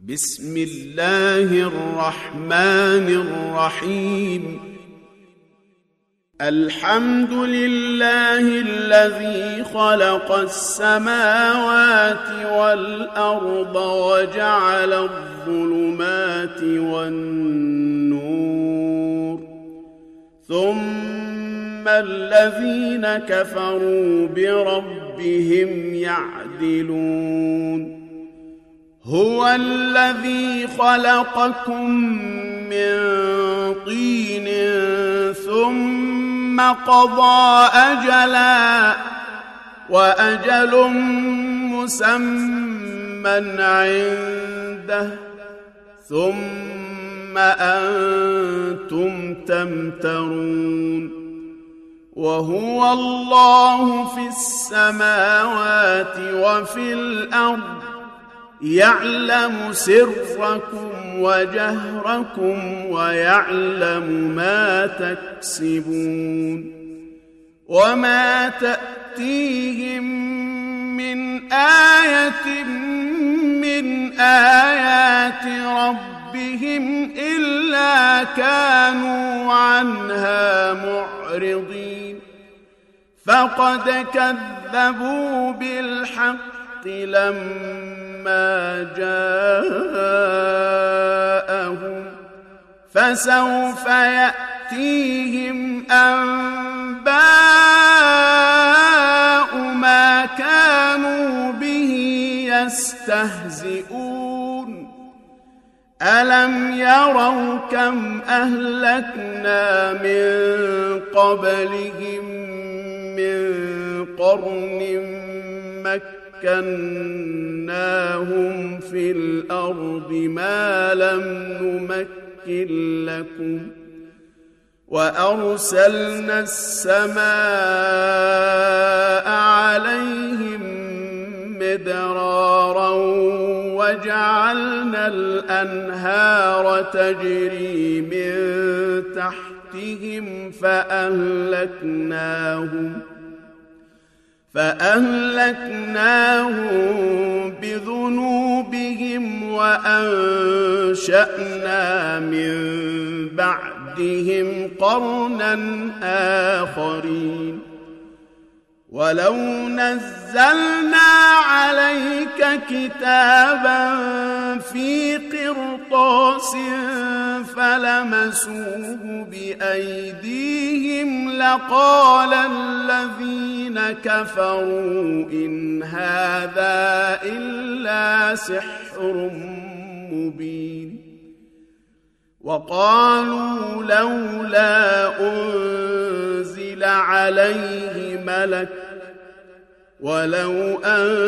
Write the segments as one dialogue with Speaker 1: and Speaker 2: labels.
Speaker 1: بسم الله الرحمن الرحيم. الحمد لله الذي خلق السماوات والأرض وجعل الظلمات والنور، ثم الذين كفروا بربهم يعدلون. هو الذي خلقكم من طين ثم قضى أجلا وأجل مسمى عنده ثم أنتم تمترون. وهو الله في السماوات وفي الأرض، يعلم سركم وجهركم ويعلم ما تكسبون. وما تأتيهم من آية من آيات ربهم إلا كانوا عنها معرضين. فقد كذبوا بالحق لما جاءهم، فسوف يأتيهم أنباء ما كانوا به يستهزئون. ألم يروا كم أهلكنا من قبلهم من قرن مكناهم في الأرض ما لم نمكن لكم، وأرسلنا السماء عليهم مدرارا وجعلنا الأنهار تجري من تحتهم فأهلكناهم بذنوبهم وأنشأنا من بعدهم قرنا آخرين. ولو نزلنا عليك كتابا في قرطاس فلمسوه بأيديهم لقال الذين كفروا إن هذا إلا سحر مبين. وقالوا لولا أنزل عليه ملك، ولو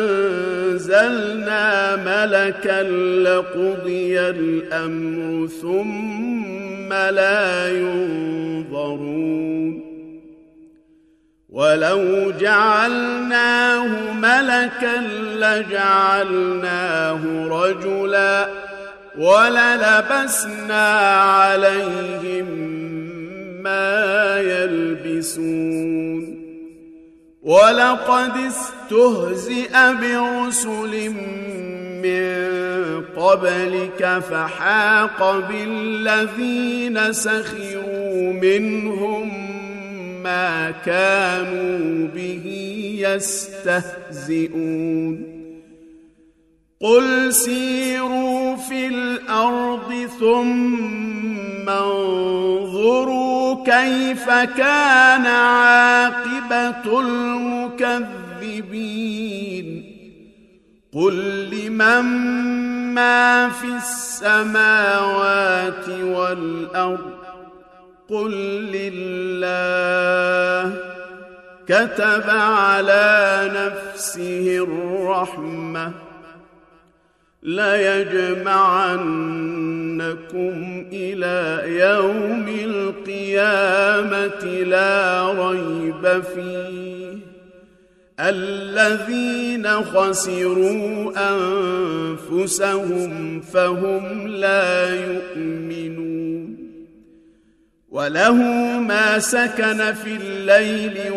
Speaker 1: أنزلنا ملكا لقضي الأمر ثم لا ينظرون. ولو جعلناه ملكا لجعلناه رجلا وللبسنا عليهم ما يلبسون. ولقد استهزئ برسل من قبلك فحاق بالذين سخروا منهم ما كانوا به يستهزئون. قل سيروا في الأرض ثم انظروا كيف كان عاقبة المكذبين. قل لمن ما في السماوات والأرض، قل لله. كتب على نفسه الرحمة ليجمعنكم إلى يوم القيامة لا ريب فيه، الذين خسروا أنفسهم فهم لا يؤمنون. وله ما سكن في الليل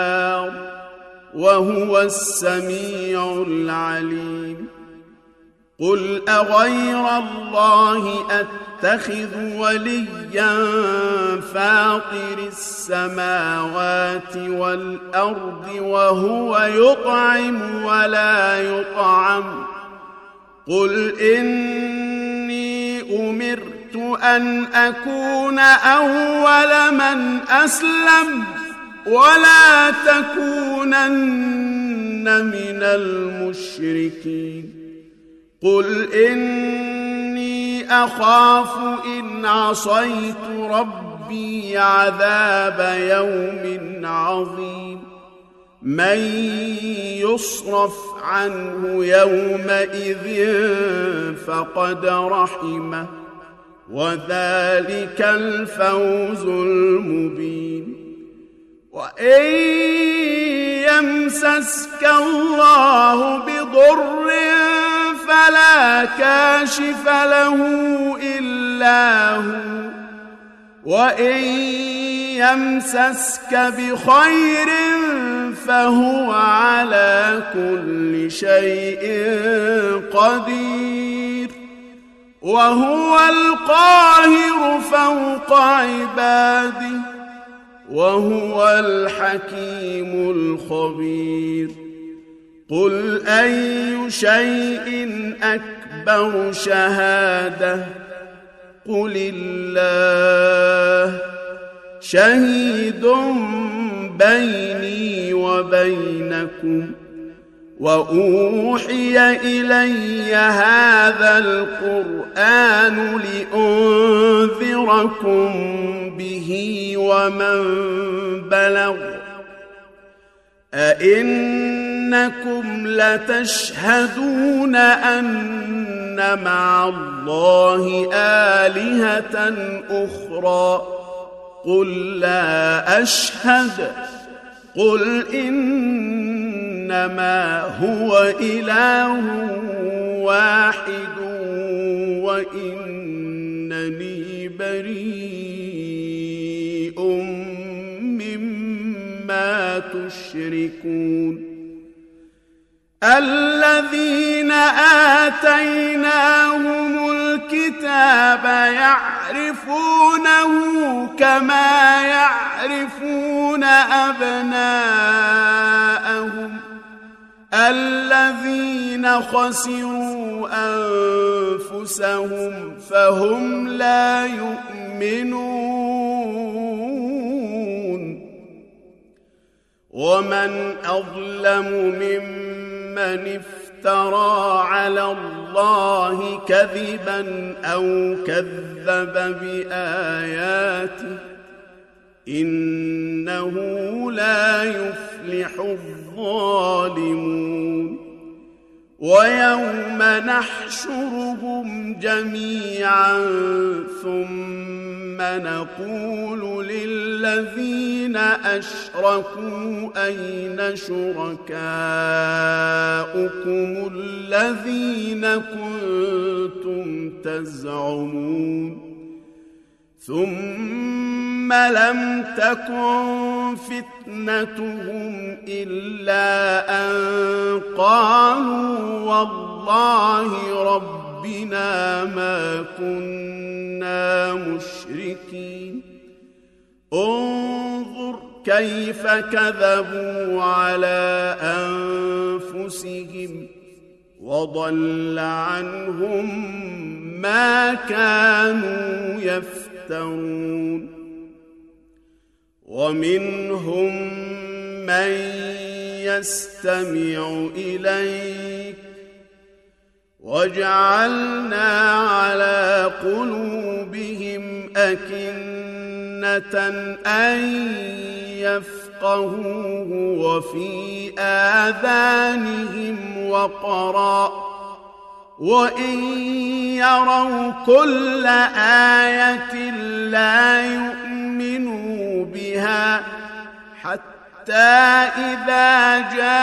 Speaker 1: والنهار وهو السميع العليم. قل أغير الله أتخذ وليا فاطر السماوات والأرض وهو يطعم ولا يطعم قل إني أمرت أن أكون أول من أسلم ولا تكونن من المشركين قل إني أخاف إن عصيت ربي عذاب يوم عظيم من يصرف عنه يومئذ فقد رحمه وذلك الفوز المبين وإن يمسسك الله بضر فلا كاشف له إلا هو وإن يمسسك بخير فهو على كل شيء قدير وهو القاهر فوق عباده وهو الحكيم الخبير قل أي شيء أكبر شهادة قل الله شهيد بيني وبينكم وأوحي إلي هذا القرآن لأنذركم به ومن بلغ أئنكم لتشهدون أن مع الله آلهة أخرى قل لا أشهد قل إنما هو إله واحد وإنني بريء مما تشركون الذين آتيناهم الكتاب يعرفونه كما يعرفون أبناءهم الذين خسروا أنفسهم فهم لا يؤمنون ومن أظلم ممن افترى على الله كذبا أو كذب بآياته إنه لا يفلح الظالمون ويوم نحشرهم جميعا ثم نقول للذين أشركوا أين شركاؤكم الذين كنتم تزعمون ثم لم تكن فتنتهم إلا أن قالوا والله ربنا ما كنا مشركين انظر كيف كذبوا على أنفسهم وضل عنهم ما كانوا يفترون ومنهم من يستمع إليك وجعلنا على قلوبهم أكنة أن يفقهوه وفي آذانهم وقرا وإن يروا كل آية لا يؤمنوا بها حتى إذا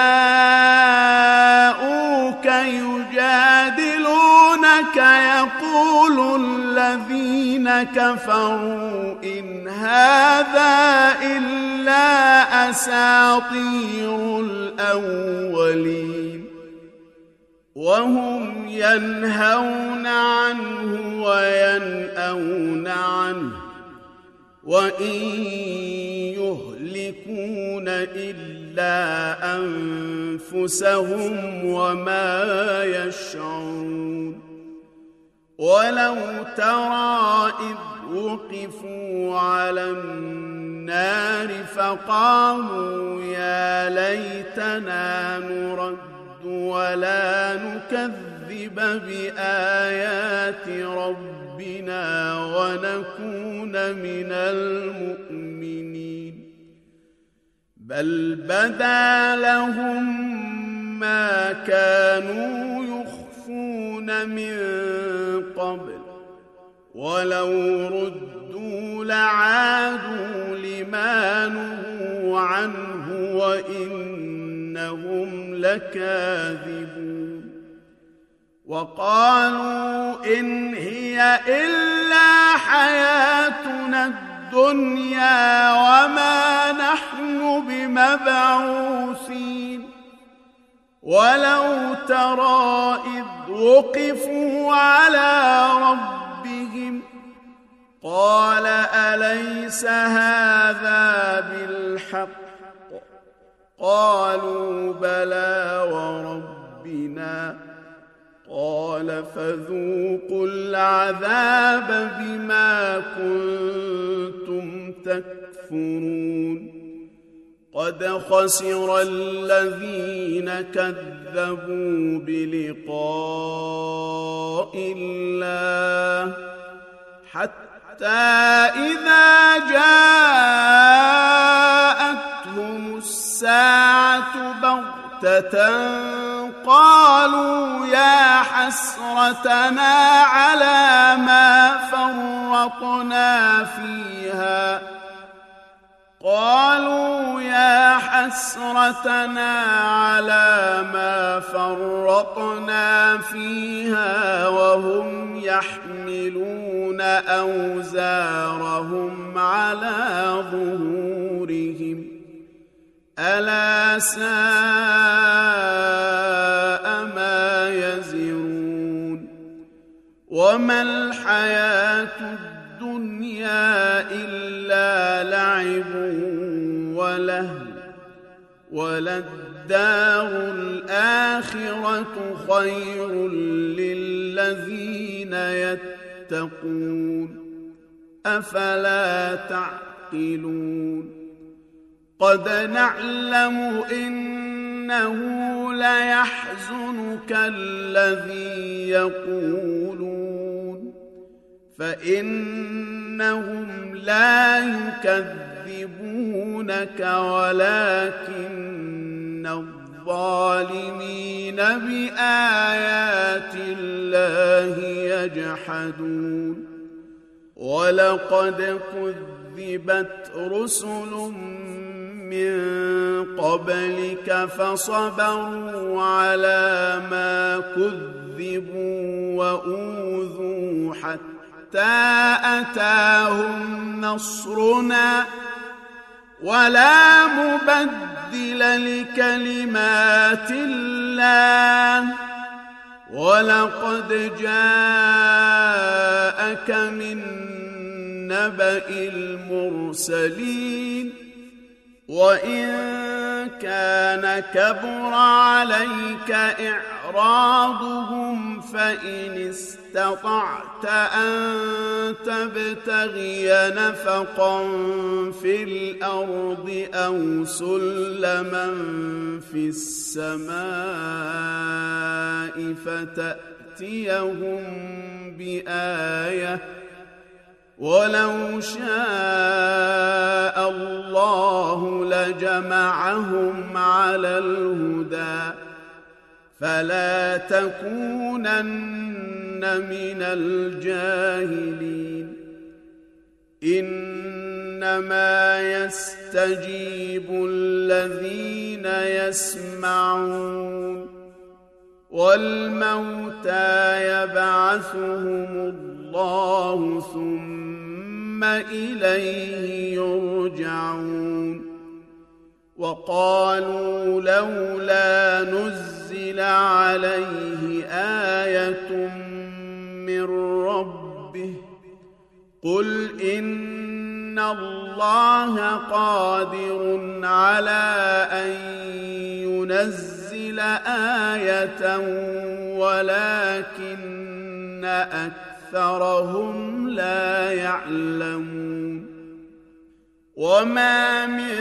Speaker 1: جاءوك يجادلونك يقول الذين كفروا إن هذا إلا أساطير الأولين وهم ينهون عنه وينأون عنه وإن يهلكون إلا أنفسهم وما يشعرون ولو ترى إذ وقفوا على النار فقالوا يا ليتنا نرد ولا نكذب بآيات ربنا ونكون من المؤمنين بل بدا لهم ما كانوا يخفون من قبل ولو ردوا لعادوا لما نهوا عنه وإنهم لكاذبون وقالوا إن هي إلا حياتنا الدنيا وما نحن بمبعوثين ولو ترى إذ وقفوا على ربهم قال أليس هذا بالحق قالوا بلى وربنا قال فذوقوا العذاب بما كنتم تكفرون قد خسر الذين كذبوا بلقاء الله حتى إذا جاءتهم الساعة بغتة قالوا يا حسرتنا على ما فرطنا فيها وهم يحملون أوزارهم على ظهورهم ألا ساء ما يزرون وما الحياة الدنيا إلا لعب ولهو وللدار الآخرة خير للذين يتقون أفلا تعقلون قد نعلم إنه ليحزنك الذي يقولون فإنهم لا يكذبونك ولكن الظالمين بآيات الله يجحدون ولقد كذبت رسل من قبلك فصبروا على ما كذبوا وأوذوا حتى أتاهم نصرنا ولا مبدل لكلمات الله ولقد جاءك من نبأ المرسلين وإن كان كبر عليك إعراضهم فإن استطعت أن تبتغي نفقا في الأرض أو سلما في السماء فتأتيهم بآية ولو شاء الله لجمعهم على الهدى فلا تكونن من الجاهلين إنما يستجيب الذين يسمعون والموتى يبعثهم الله ثم إليه يرجعون وقالوا لولا نزل عليه آية من ربه قل إن الله قادر على أن ينزل آية ولكن أكثرهم لا يعلمون وما من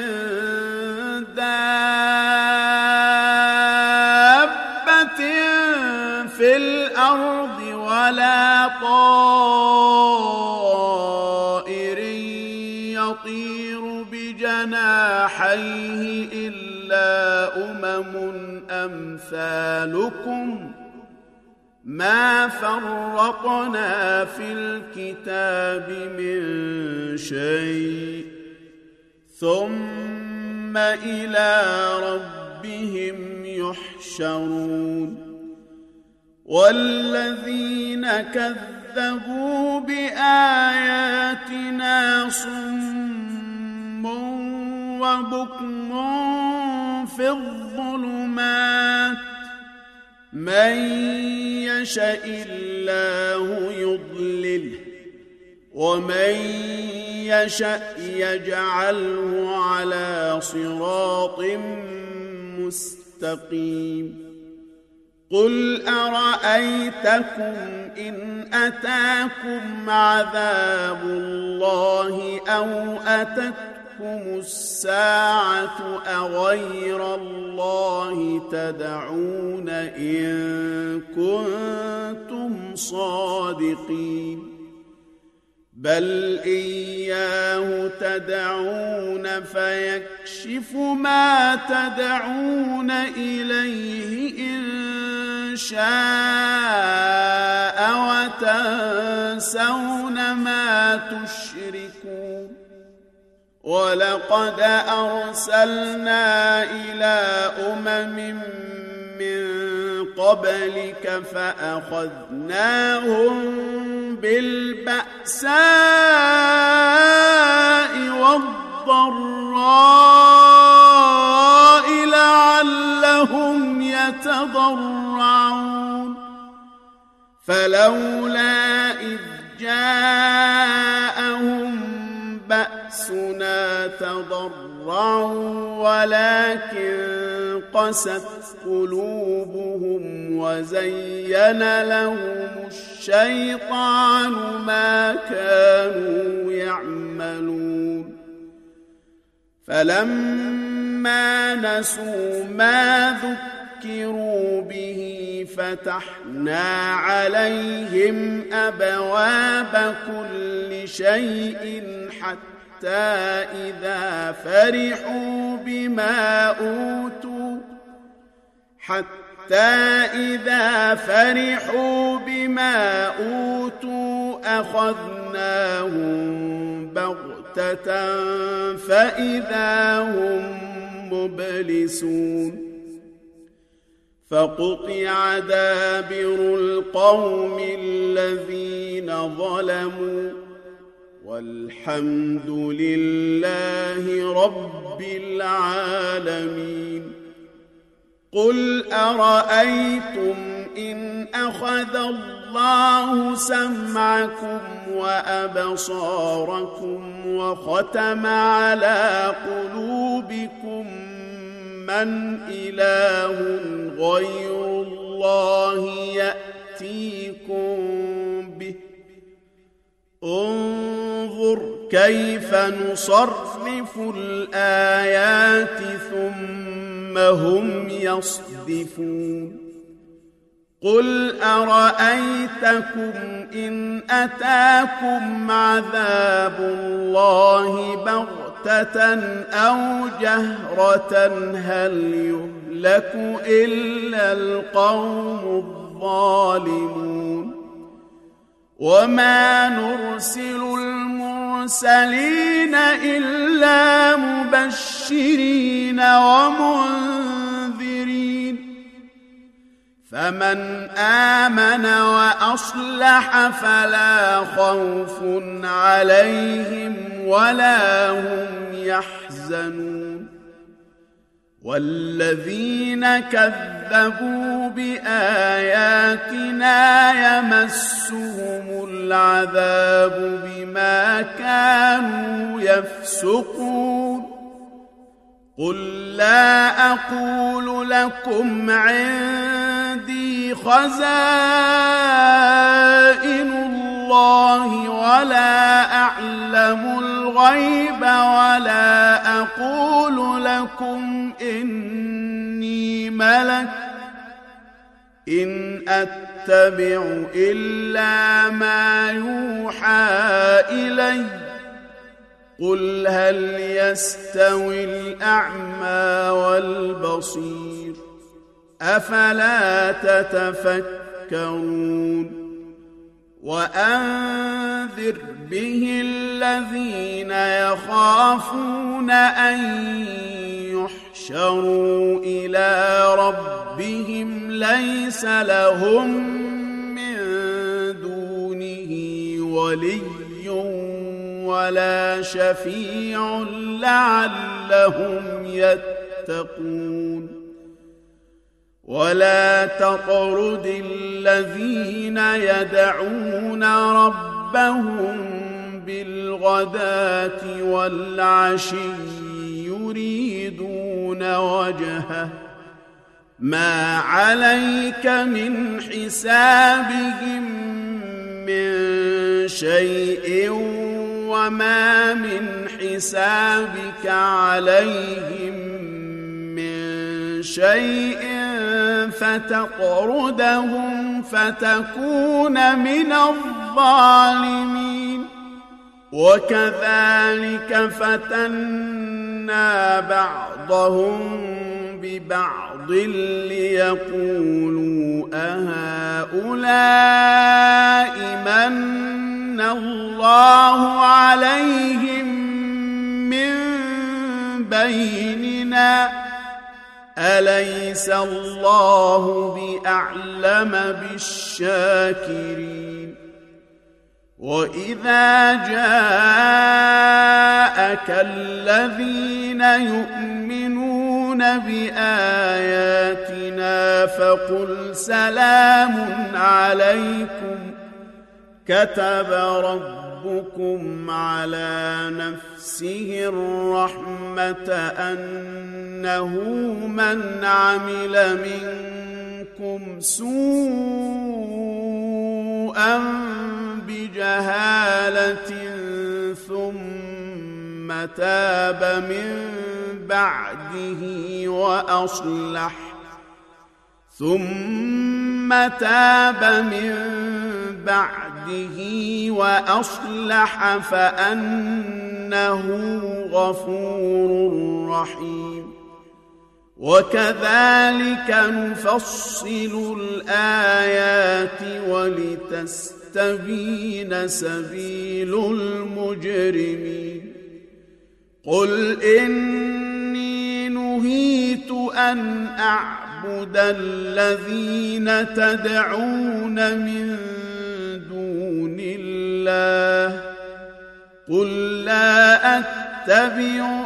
Speaker 1: دابة في الأرض ولا طائر يطير بجناحيه إلا أمثالكم ما فرطنا في الكتاب من شيء ثم إلى ربهم يحشرون والذين كذبوا بآياتنا صم وبكم في الظلمات من يشاء الله يضلله ومن يشاء يجعله على صراط مستقيم قل أرأيتكم إن أتاكم عذاب الله أو أتتكم الساعة أغير الله تدعون إن كنتم صادقين بل إياه تدعون فيكشف ما تدعون إليه إن شاء وتنسون ما تشركون ولقد أرسلنا إلى من قبلك فأخذناهم بالبأساء والضراء لعلهم يتضرعون فلولا إذ جاءهم بأسنا تضرعوا ولكن قست قلوبهم وزين لهم الشيطان ما كانوا يعملون فلما نسوا ما ذكروا به فتحنا عليهم أبواب كل شيء حتى إذا فرحوا بما أوتوا أخذناهم بغتة فإذا هم مبلسون فقطع دابر القوم الذين ظلموا والحمد لله رب العالمين قل أرأيتم إن أخذ الله سمعكم وأبصاركم وختم على قلوبكم من إله غير الله يأتيكم به انظر كيف نصرف الآيات ثم هم يصدفون قل أرأيتكم إن أتاكم عذاب الله بغتة أو جهرة هل يهلك إلا القوم الظالمون وما نرسل المرسلين إلا مبشرين ومنذرين فمن آمن وأصلح فلا خوف عليهم ولا هم يحزنون والذين كذبوا بآياتنا يمسهم العذاب بما كانوا يفسقون قل لا أقول لكم عندي خزائن الله ولا أعلم الغيب ولا أقول لكم إني ملك إن أتبع إلا ما يوحى إلي قل هل يستوي الأعمى والبصير أفلا تتفكرون وأنذر به الذين يخافون أن يحشروا إلى ربهم ليس لهم من دونه ولي ولا شفيع لعلهم يتقون ولا تطرد الذين يدعون ربهم بالغداة والعشي يريدون وجهه ما عليك من حسابهم من شيء وما من حسابك عليهم من شيء فتطردهم فتكون من الظالمين وكذلك فتنا بعضهم ببعض ليقولوا أهؤلاء من الله عليهم من بيننا أليس الله بأعلم بالشاكرين وإذا جاءك الذين يؤمنون بآياتنا فقل سلام عليكم كتب ربكم على نفسه الرحمة أنه من عمل منكم سوءا بجهالة ثم تاب من بعده وأصلح فأنه غفور رحيم وكذلك نفصل الآيات ولتستبين سبيل المجرمين قل إني نهيت أن أعبد الذين تدعون من دون الله قل لا أتبع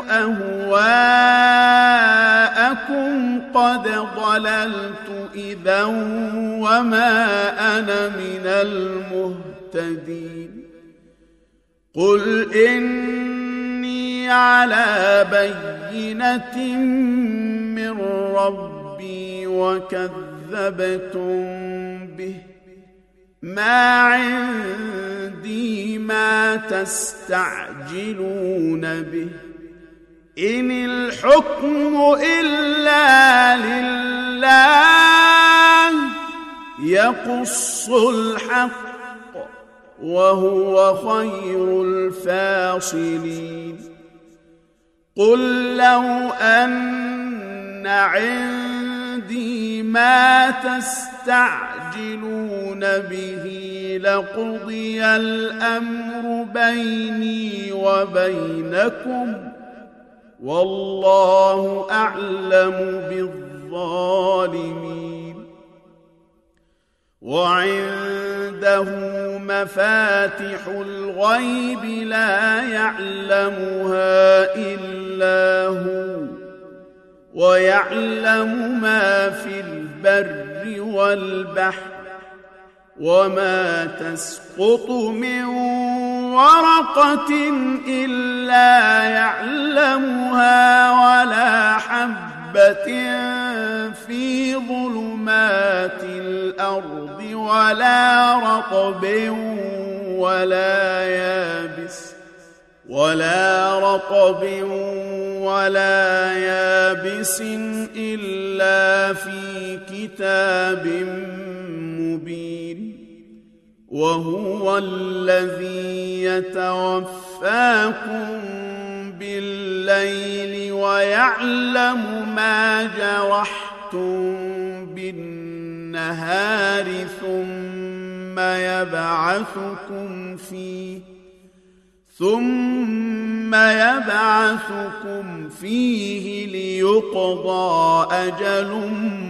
Speaker 1: أهواءكم قد ضللت إذا وما أنا من المهتدين قل إني على بينة من ربي وكذبتم به ما عندي ما تستعجلون به إن الحكم إلا لله يقص الحق وهو خير الفاصلين قل لو أن عندي ما تستعجلون به لقضي الأمر بيني وبينكم والله أعلم بالظالمين وعنده مفاتح الغيب لا يعلمها إلا هو ويعلم ما في البر والبحر وما تسقط من ورقة إلا يعلمها ولا حبة في ظلمات الأرض ولا رطب ولا يابس إلا في كتاب مبين وهو الذي يتوفاكم بالليل ويعلم ما جرحتم بالنهار ثم يبعثكم فيه ليقضى أجل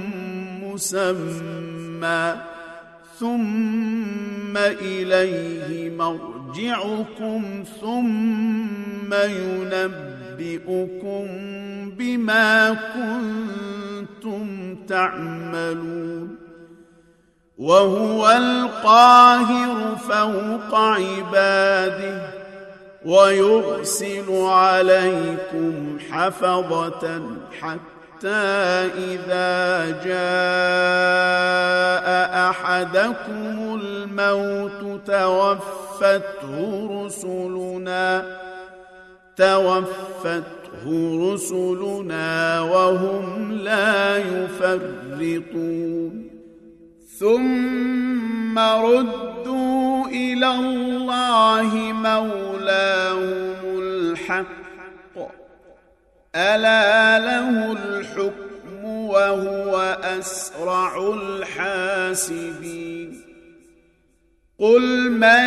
Speaker 1: مسمى ثم إليه مرجعكم ثم ينبئكم بما كنتم تعملون وهو القاهر فوق عباده ويرسل عليكم حفظة حتى إذا جاء أحدكم الموت توفته رسلنا وهم لا يفرطون ثم ردوا إلى الله مولاهم الحق ألا له الحكم وهو أسرع الحاسبين قل من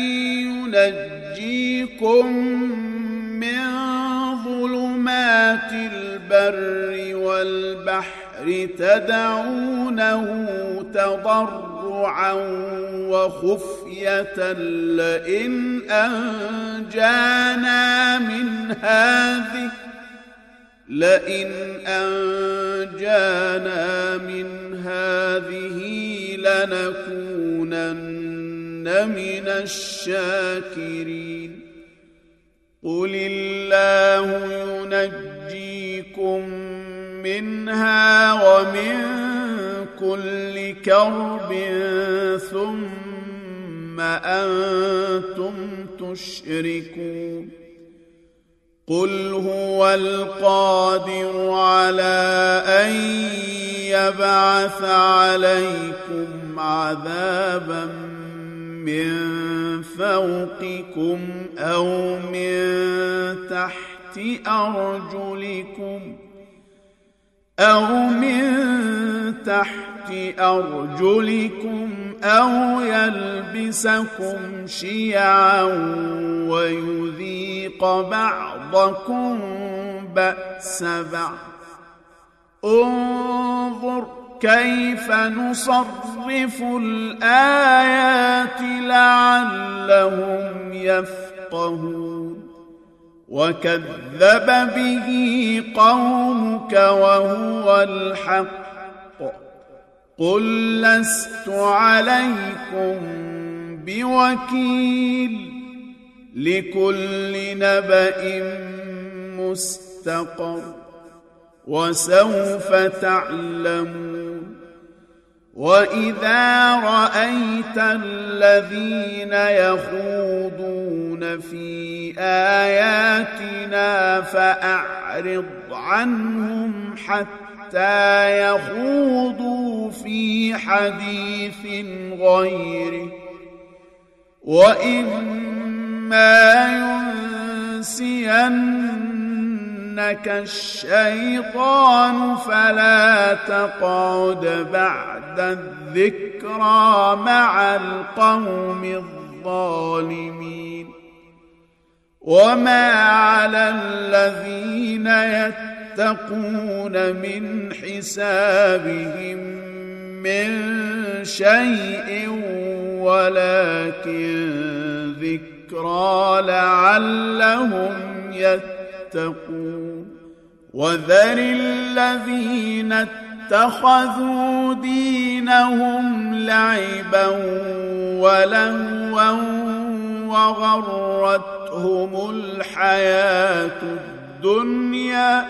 Speaker 1: ينجيكم من ظلمات البر والبحر تدعونه تضرعا وخفية لئن أنجانا من هذه لنكونن من الشاكرين قل الله ينجيكم منها ومن كل كرب ثم أنتم تشركون قل هو القادر على أن يبعث عليكم عذابا من فوقكم أو من تحت أرجلكم أو يلبسكم شيعا ويذيق بعضكم بأس بعض انظر كيف نصرف الآيات لعلهم يفقهون وكذب به قومك وهو الحق قل لست عليكم بوكيل لكل نبأ مستقر وسوف تعلمون وإذا رأيت الذين يخوضون في آياتنا فأعرض عنهم حتى يخوضوا في حديث غيره وإما ينسينك الشيطان فلا تقعد بعد الذكرى مع القوم الظالمين وما على الذين يتقون من حسابهم من شيء ولكن ذكرى لعلهم يتقون وذر الذين اتخذوا دينهم لعبا ولهوا وغرتهم الحياة الدنيا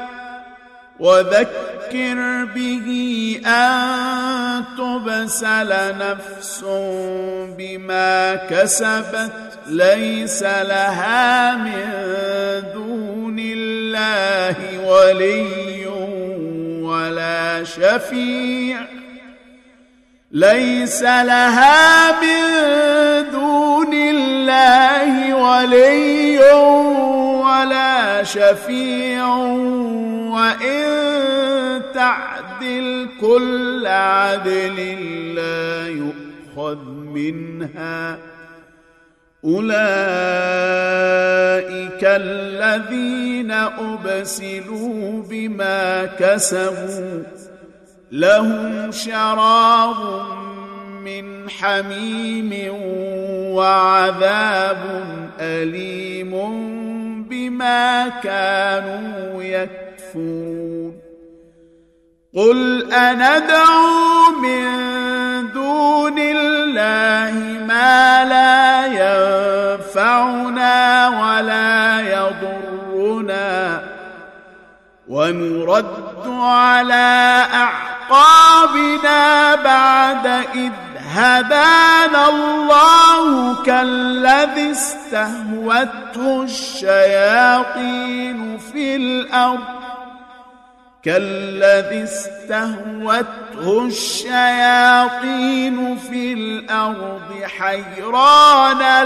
Speaker 1: وذكر به أن تبسل نفس بما كسبت ليس لها من دون الله ولي ولا شفيع ليس لها من دون الله ولي ولا شفيع وإن تعدل كل عدل لا يؤخذ منها أولئك الذين أبسلوا بما كسبوا لهم شراب من حميم وعذاب أليم بما كانوا يكفرون قل أندعو من دون الله ما لا ينفعنا ولا يضرنا ونرد على أعقابنا بعد إذ هدانا الله كالذي استهوته الشياطين في الأرض حيران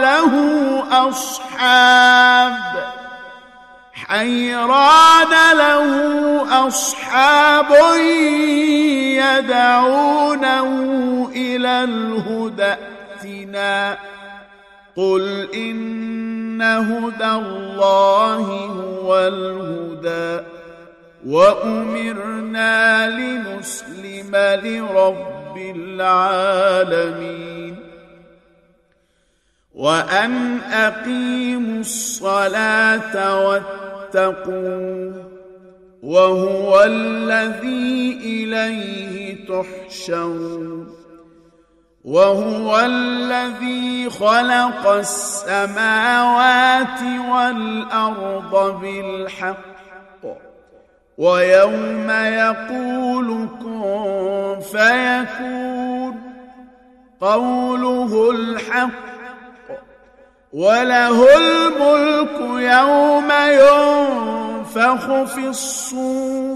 Speaker 1: له أصحاب يدعونه إلى الهدى ائتنا قل إن هدى الله هو الهدى وأمرنا لنسلم لرب العالمين وأن أقيموا الصلاة واتقوه وهو الذي إليه تحشرون وهو الذي خلق السماوات والأرض بالحق ويوم يقول كن فيكون قوله الحق وله الملك يوم ينفخ في الصور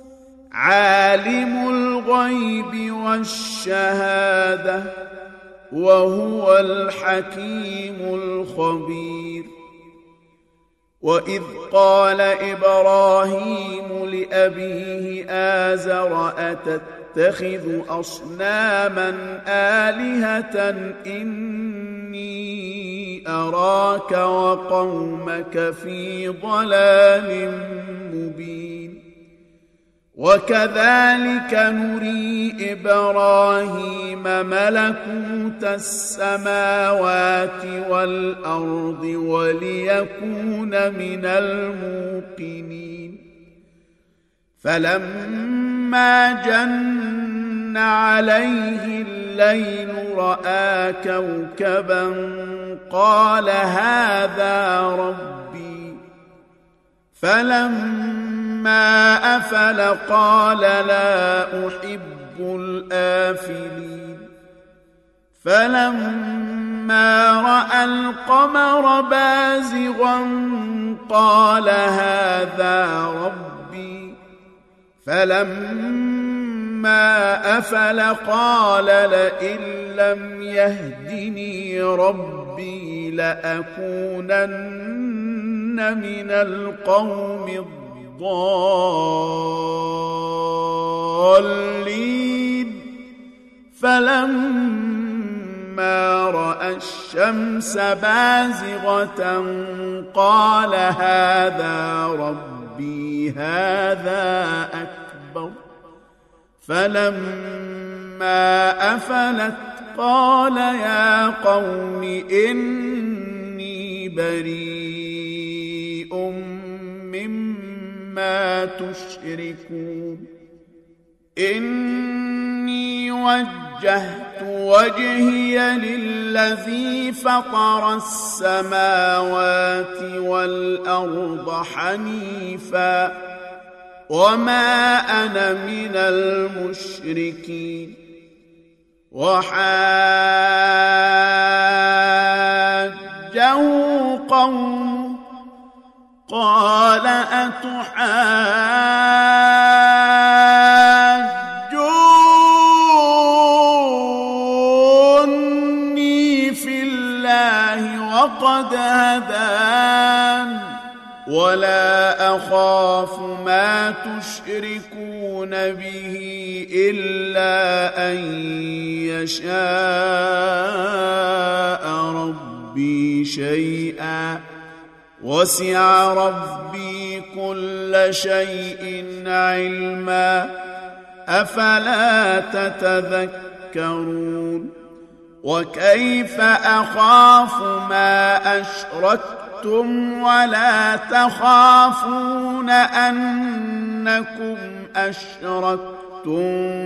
Speaker 1: عالم الغيب والشهادة وهو الحكيم الخبير وإذ قال إبراهيم لأبيه آزر أتتخذ أصناما آلهة إني أراك وقومك في ضلال مبين وكذلك نري إبراهيم ملكوت السماوات والأرض وليكون من الموقنين فلما جن عليه الليل رأى كوكبا قال هذا ربي فلما أفل قال لا أحب الآفلين فلما رأى القمر بازغا قال هذا ربي فلما أفل قال لئن لم يهدني ربي لأكونن من القوم الضالين فلما رأى الشمس بازغة قال هذا ربي هذا أكبر فلما أفلت قال يا قوم إني بريء ما تشركون إني وجهت وجهي للذي فطر السماوات والأرض حنيفا وما أنا من المشركين وحاجه قومه قال أتحاجوني في الله وقد هدان ولا أخاف ما تشركون به إلا أن يشاء ربي شيئا وسع ربي كل شيء علما أفلا تتذكرون وكيف أخاف ما أشركتم ولا تخافون أنكم أشركتم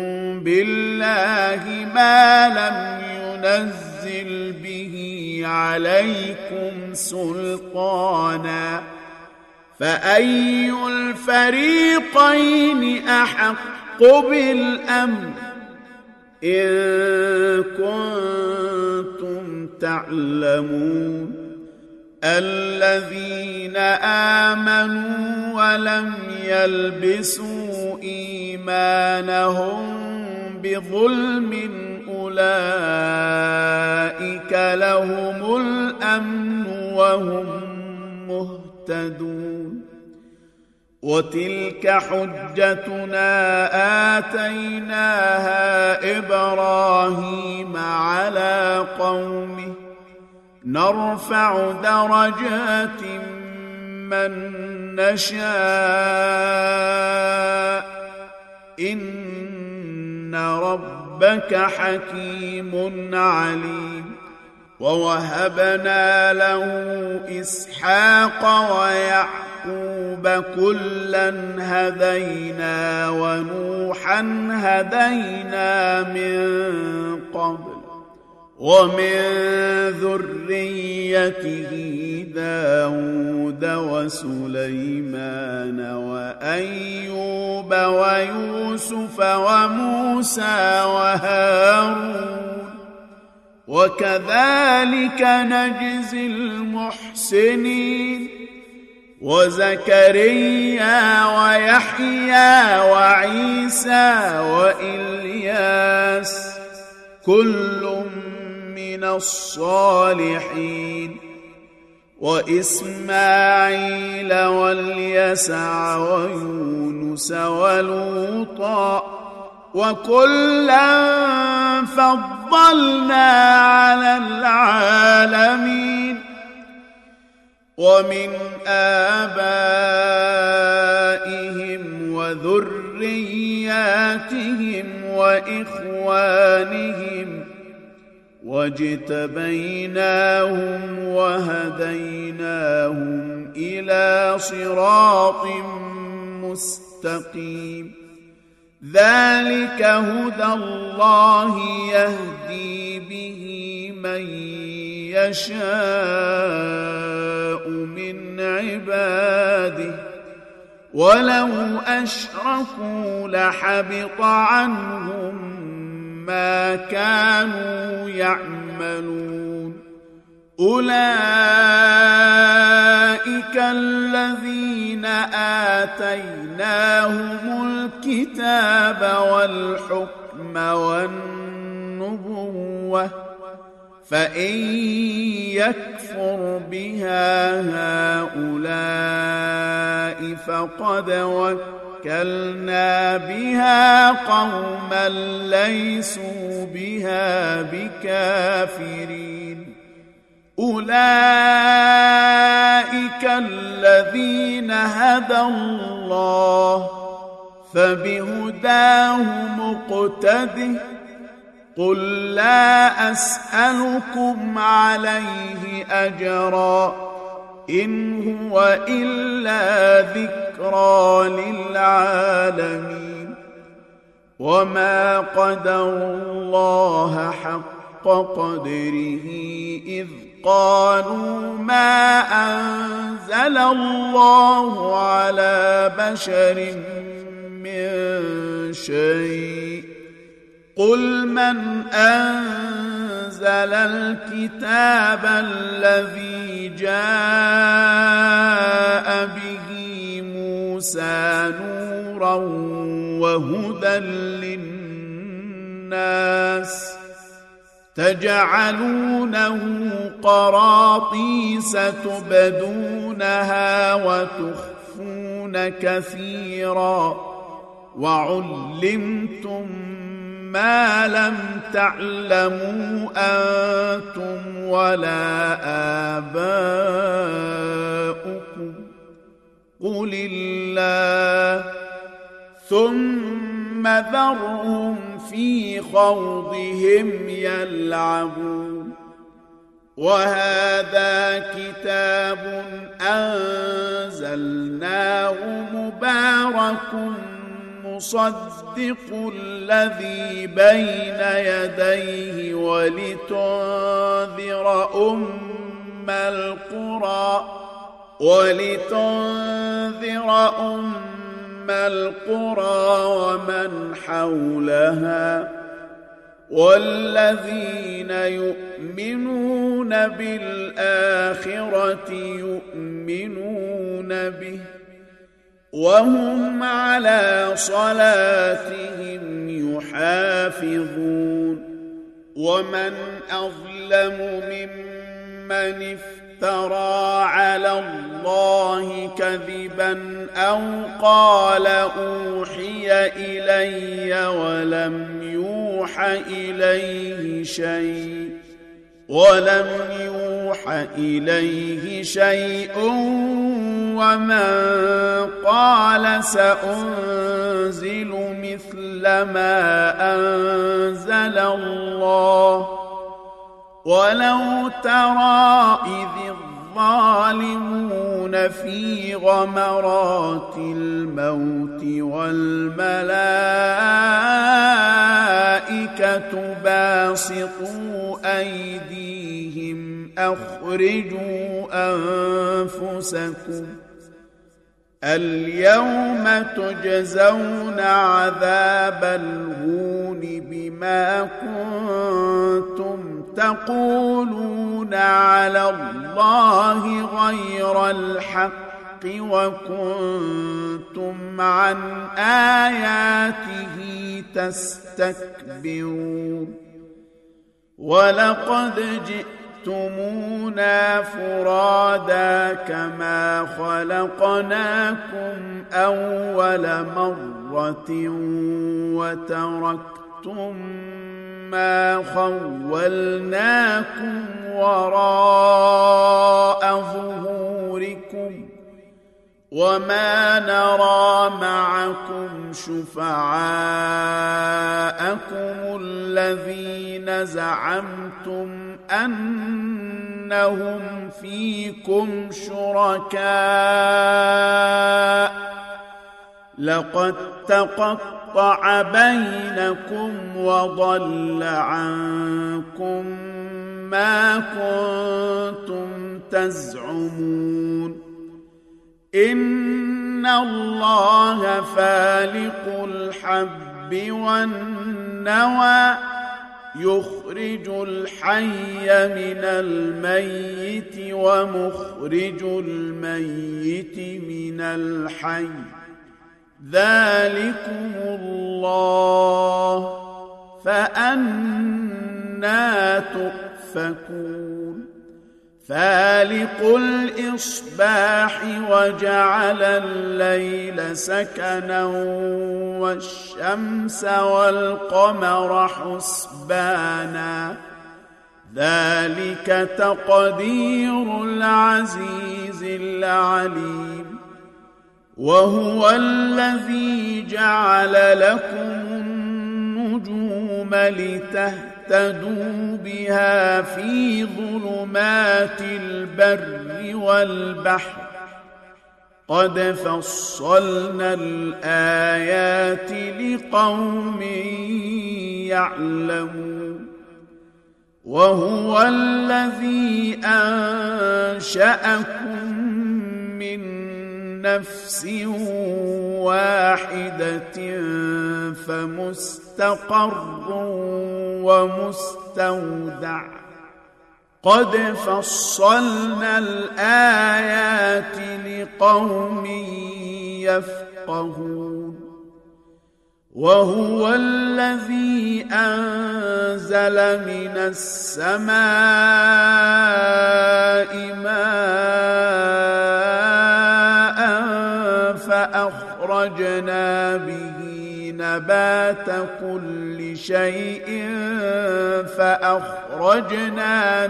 Speaker 1: بالله ما لم ينزل به عليكم سلطانا فأي الفريقين أحق بالأمن إن كنتم تعلمون الذين آمنوا ولم يلبسوا إيمانهم بظلم أولئك لهم الأمن وهم مهتدون وتلك حجتنا آتيناها إبراهيم على قومه نرفع درجات من نشاء إن ربك حكيم عليم ووهبنا له إسحاق ويعقوب كلا هدينا ونوحا هدينا من قبل ومن ذريته داود وسليمان وأيوب ويوسف وموسى وهارون وكذلك نجزي المحسنين وزكريا ويحيى وعيسى وإلياس كل من الصالحين وإسماعيل واليسع ويونس ولوطا وكلا فضلنا على العالمين ومن آبائهم وذرياتهم وإخوانهم واجتبيناهم وهديناهم إلى صراط مستقيم ذلك هدى الله يهدي به من يشاء من عباده ولو أشركوا لحبط عنهم ما كانوا يعملون أولئك الذين آتيناهم الكتاب والحكم والنبوة فإن يكفر بها هؤلاء فقد وكلنا بها قوما ليسوا بها بكافرين أولئك الذين هدى الله فبهداه مقتده قل لا أسألكم عليه أجرا إن هو إلا ذكرى للعالمين وما قدروا الله حق قدره إذ قالوا ما أنزل الله على بشر من شيء قل من أنزل الكتاب الذي جاء به موسى نورا وهدى للناس تجعلونه قراطيس تبدونها وتخفون كثيرا وعلمتم ما لم تعلموا أنتم ولا آباؤكم قل الله ثم ذرهم في خوضهم يلعبون وهذا كتاب أنزلناه مبارك مصدق الذي بين يديه ولتنذر أم القرى ومن حولها والذين يؤمنون بالآخرة يؤمنون به وهم على صلاتهم يحافظون ومن أظلم ممن افترى على الله كذبا أو قال أوحي إلي ولم يوح إليه شيء ومن قال سأنزل مثل ما أنزل الله ولو ترى إذ الظالمون في غمرات الموت والملائكة باسطوا أيديهم أخرجوا أنفسكم اليوم تجزون عذاب الهون بما كنتم تقولون على الله غير الحق وكنتم عن آياته تستكبرون ولقد جئتمونا فرادا كما خلقناكم أول مرة وتركتم ما خولناكم وراء ظهوركم وما نرى معكم شفعاءكم الذين زعمتم أنهم فيكم شركاء لقد تقطع بينكم وضل عنكم ما كنتم تزعمون إن الله فالق الحب والنوى يخرج الحي من الميت ومخرج الميت من الحي ذلكم الله فأنى تؤفكون فالق الإصباح وجعل الليل سكنا والشمس والقمر حسبانا ذلك تقدير العزيز العليم وهو الذي جعل لكم النجوم لتهتدوا لتهتدوا بها في ظلمات البر والبحر قد فصلنا الآيات لقوم يعلمون وهو الذي أنشأكم من نفس واحدة فمستقر ومستودع قد فصلنا الآيات لقوم يفقهون وهو الذي أنزل من السماء ماء فأخرجنا به نبات كل شيء فأخرجنا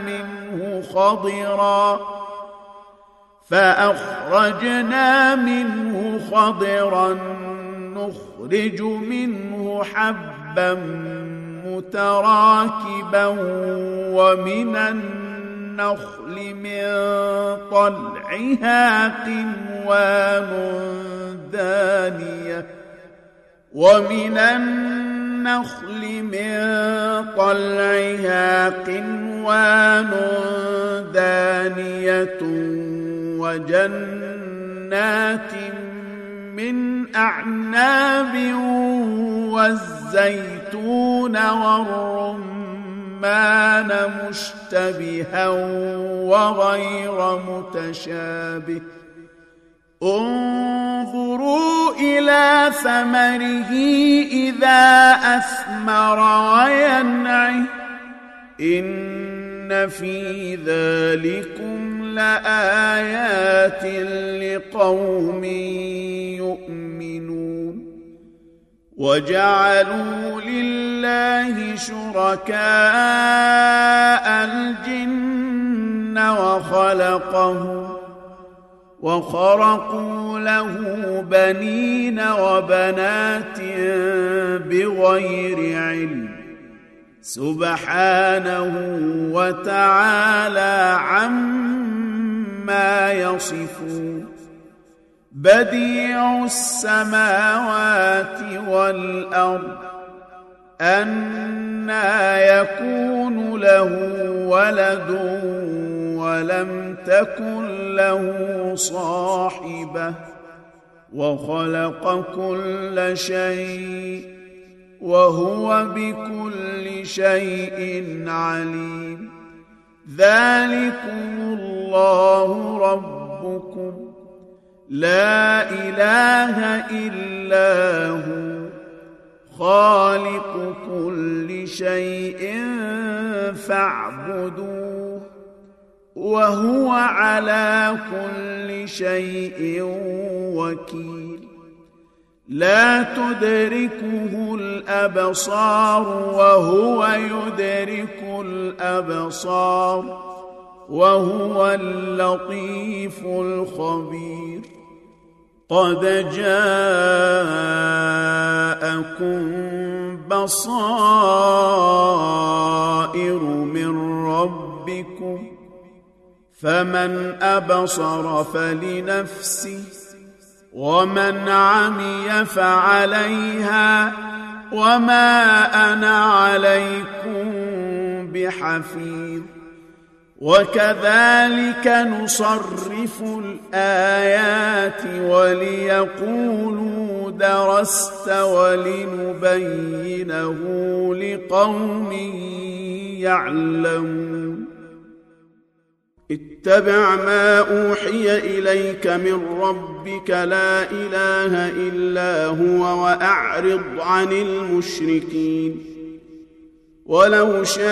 Speaker 1: منه خضرا نخرج منه حبا متراكبا ومن النخل من طلعها قنوان دانية وجنات من أعناب والزيتون والرمان مشتبها وغير متشابه انظروا إلى ثمره إذا أثمر وينعه إن في ذلكم لآيات لقوم يؤمنون وجعلوا لله شركاء الجن وخرقوا له بنين وبنات بغير علم سبحانه وتعالى عما يصفون بديع السماوات والأرض أنى يكون له ولد ولم تكن له صاحبة وخلق كل شيء وهو بكل شيء عليم ذلكم الله ربكم لا إله إلا هو خالق كل شيء فاعبدوه وهو على كل شيء وكيل لا تدركه الأبصار وهو يدرك الأبصار وهو اللطيف الخبير قد جاءكم بصائر من ربكم فمن أبصر فلنفسه ومن عمي فعليها وما أنا عليكم بحفيظ وكذلك نصرف الآيات وليقولوا درست ولنبينه لقوم يعلمون اتبع ما أوحي إليك من ربك لا إله إلا هو وأعرض عن المشركين ولو شاء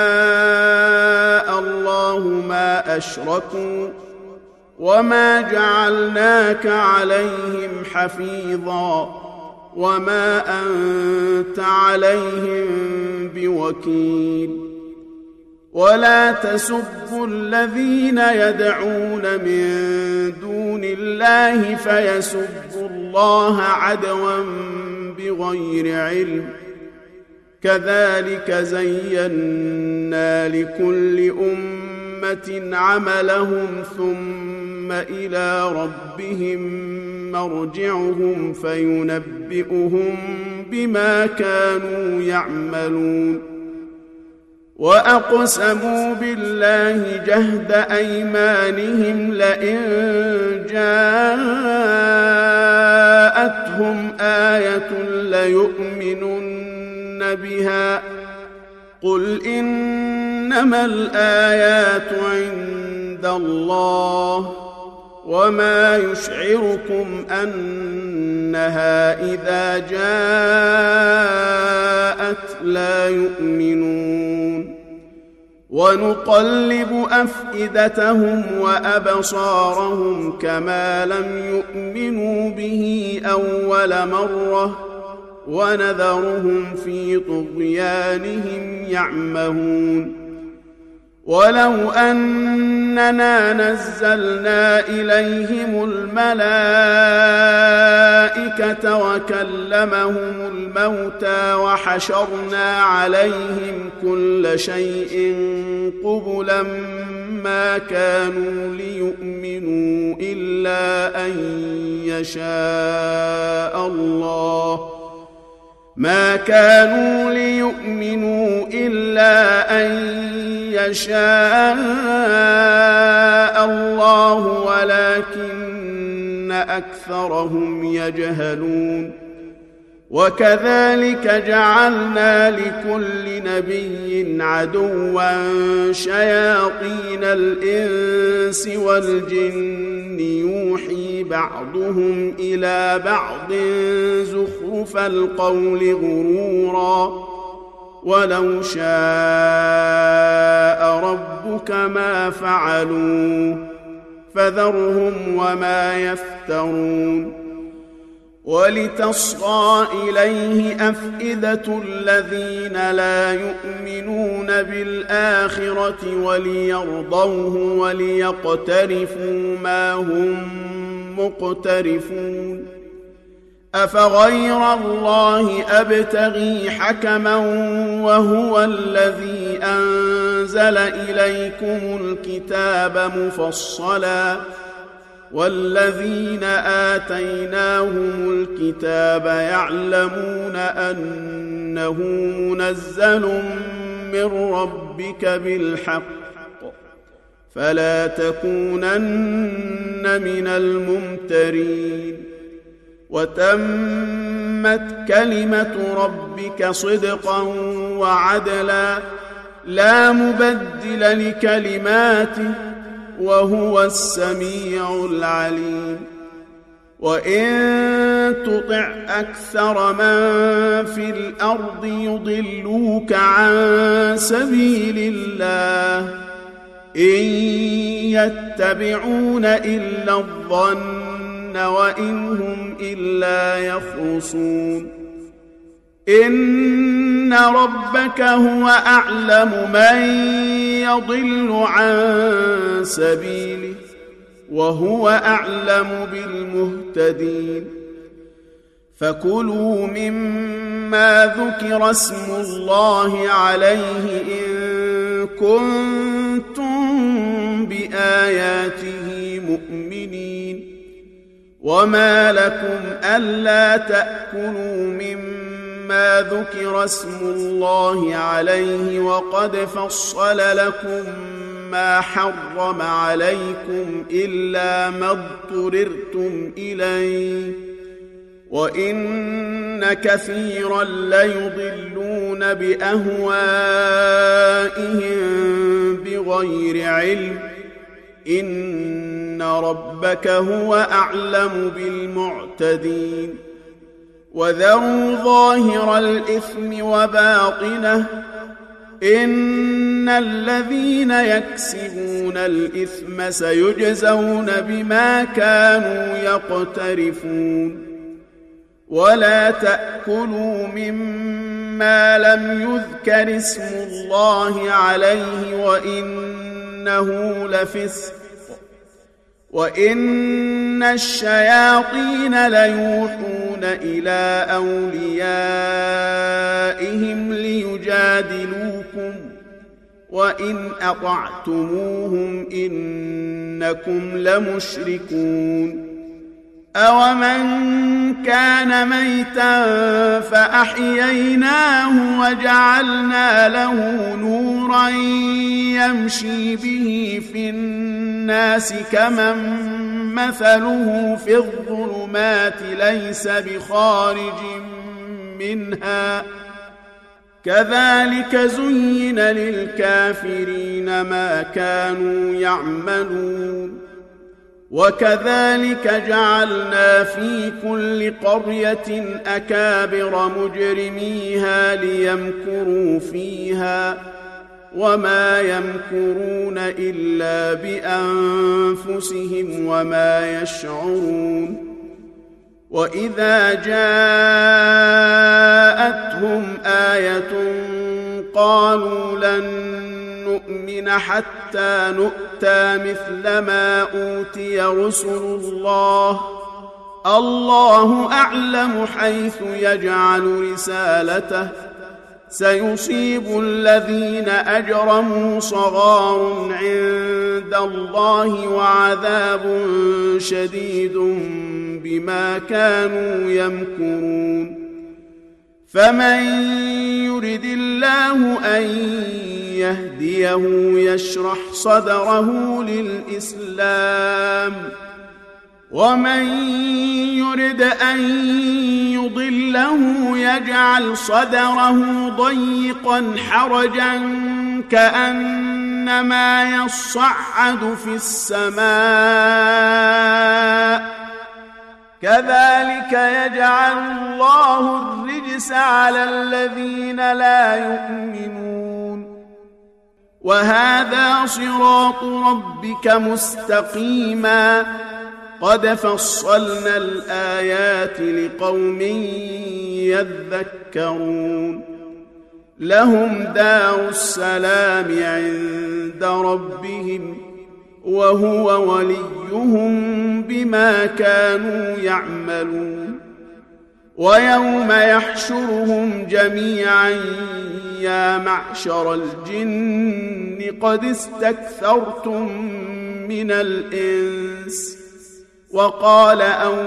Speaker 1: الله ما أشركوا وما جعلناك عليهم حفيظا وما أنت عليهم بوكيل ولا تسبوا الذين يدعون من دون الله فيسبوا الله عدوا بغير علم كذلك زينا لكل أمة عملهم ثم إلى ربهم مرجعهم فينبئهم بما كانوا يعملون وأقسموا بالله جهد أيمانهم لئن جاءتهم آية ليؤمنن بها قل إنما الآيات عند الله وما يشعركم أنها إذا جاءت لا يؤمنون ونقلب أفئدتهم وأبصارهم كما لم يؤمنوا به أول مرة ونذرهم في طغيانهم يعمهون ولو أننا نزلنا إليهم الملائكة وكلمهم الموتى وحشرنا عليهم كل شيء قبلا ما كانوا ليؤمنوا إلا أن يشاء الله ولكن أكثرهم يجهلون وكذلك جعلنا لكل نبي عدوا شياطين الإنس والجن يوحي بعضهم إلى بعض زخرف القول غرورا ولو شاء ربك ما فعلوه فذرهم وما يفترون ولتصغى إليه أفئدة الذين لا يؤمنون بالآخرة وليرضوه وليقترفوا ما هم مقترفون أفغير الله أبتغي حكما وهو الذي أنزل إليكم الكتاب مفصلا والذين آتيناهم الكتاب يعلمون أنه منزل من ربك بالحق فلا تكونن من الممترين وتمت كلمة ربك صدقا وعدلا لا مبدل لكلماته وهو السميع العليم وإن تطع أكثر من في الأرض يضلوك عن سبيل الله إن يتبعون إلا الظن وإن هم إلا يخرصون إن ربك هو أعلم من يضل عن سبيله وهو أعلم بالمهتدين فكلوا مما ذكر اسم الله عليه إن كنتم بآياته مؤمنين وما لكم ألا تأكلوا مما ذكر اسم الله عليه وقد فصل لكم ما حرم عليكم إلا ما اضطررتم إليه وإن كثيرا ليضلون بأهوائهم بغير علم إن ربك هو أعلم بالمعتدين وذروا ظاهر الإثم وباطنه إن الذين يكسبون الإثم سيجزون بما كانوا يقترفون ولا تأكلوا مما لم يذكر اسم الله عليه وإنه لفسق وإن الشياطين ليوحون إلى أوليائهم ليجادلوكم وإن أطعتموهم إنكم لمشركون أومن كان ميتا فأحييناه وجعلنا له نورا يمشي به في الناس كمن مثله في الظلمات ليس بخارج منها كذلك زين للكافرين ما كانوا يعملون وكذلك جعلنا في كل قرية أكابر مجرميها ليمكروا فيها وما يمكرون إلا بأنفسهم وما يشعرون وإذا جاءتهم آية قالوا لن نؤمن حتى نؤتى مثل ما أوتي رسل الله أعلم حيث يجعل رسالته سيصيب الذين أجرموا صغار عند الله وعذاب شديد بما كانوا يمكرون فمن يرد الله أن يهديه يشرح صدره للإسلام ومن يرد أن يضله يجعل صدره ضيقا حرجا كأنما يصعد في السماء كذلك يجعل الله الرجس على الذين لا يؤمنون وهذا صراط ربك مستقيما قد فصلنا الآيات لقوم يذكرون لهم دار السلام عند ربهم وهو وليهم بما كانوا يعملون ويوم يحشرهم جميعا يا معشر الجن قد استكثرتم من الإنس وقال